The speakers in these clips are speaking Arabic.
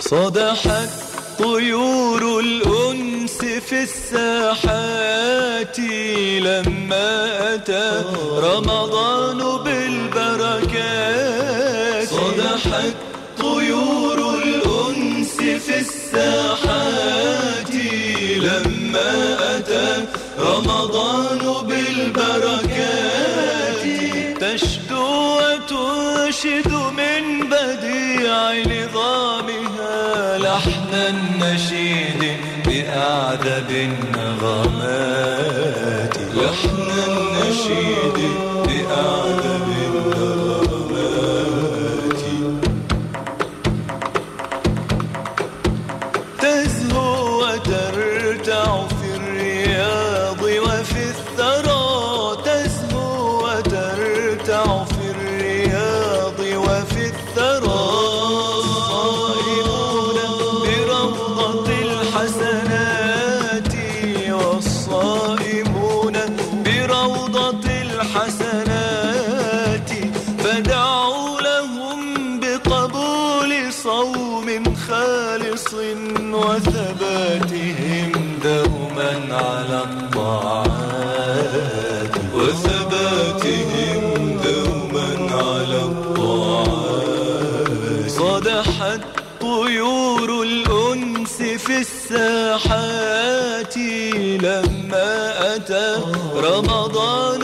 صدحت طيور الأنس في الساحات لما أتى رمضان بالبركات. صدحت طيور الأنس في الساحات لما أتى رمضان بالبركات. تشدو وتنشد من بديع نظامها لحن النشيد بأعذب النغمات. لحن النشيد بأعذب النغمات. تزهو وترتع في الرياض وفي الثرى. تزهو وترتع في الرياض وفي الثرى. والصائمون بروضة الحسنات فدعوا لهم بقبول صوم خالص وثباتهم دوما على الطاعات. وثباتهم دوما على الطاعات. صدحت طيور الأنس في الساحات لما أتى رمضان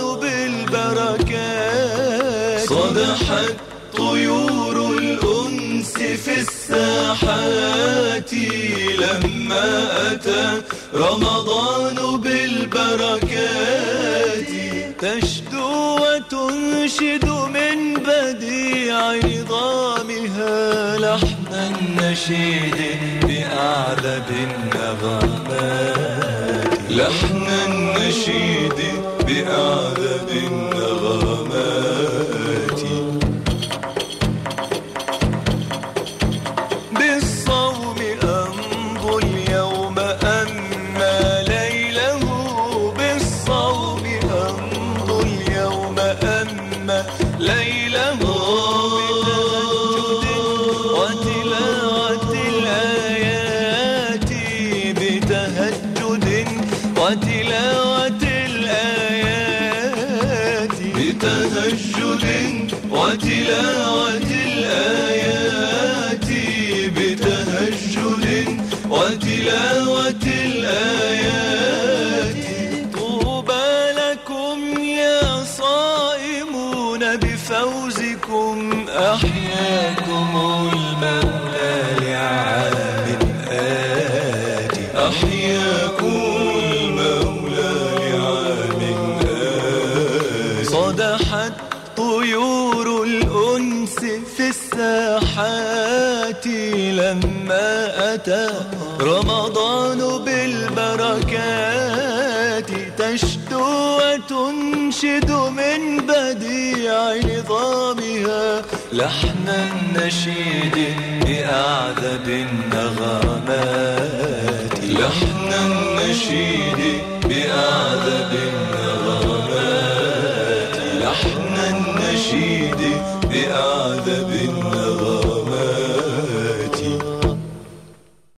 بالبركات. صدحت طيور الأنس في الساحات لما أتى رمضان بالبركات. تشدو وتنشد من بديع نظامها لحن النشيد بأعذب النغمات. لحن النشيد بأعذب النغمات. بالصوم أمضي اليوم أما ليله. بالصوم أمضي اليوم أما ليله. وتلاوة الآيات بتهجد وتلاوة الآيات. بتهجد وتلاوة الآيات. طوبى لكم يا صائمون بفوزكم أحياكم المولى لعام آتي. أحياكم المولى لعام آتي. صدحت طيور الأنس في الساحات لما أتى رمضان بالبركات. تشدو وتنشد من بديع نظامها لحن النشيد بأعذب النغمات. لحن النشيد بأعذب النغمات. لحن النشيد بأعذب النغمات.